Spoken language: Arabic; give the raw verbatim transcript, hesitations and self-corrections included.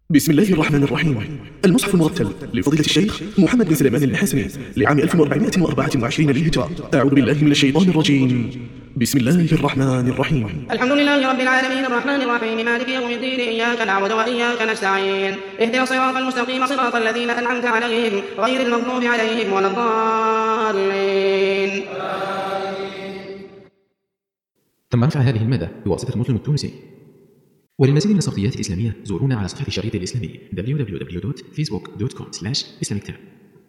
بسم الله الرحمن الرحيم. المصحف المرتل لفضيلة الشيخ محمد بن سليمان الحسني لعام ألف وأربعمائة وأربعة وعشرين للهجرة. أعوذ بالله من الشيطان الرجيم. بسم الله الرحمن الرحيم. الحمد لله رب العالمين الرحمن الرحيم مالك يوم الدين إياك نعبد وإياك نستعين اهدنا الصراط المستقيم صراط الذين أنعمت عليهم غير المغضوب عليهم ولا الضالين. تم رفع هذه المادة بواسطة مسلم التونسي. وللمزيد من الصوتيات الإسلامية زورونا على صفحة الشريط الإسلامي دبليو دبليو دبليو دوت فيسبوك دوت كوم سلاش إسلاميك تاب.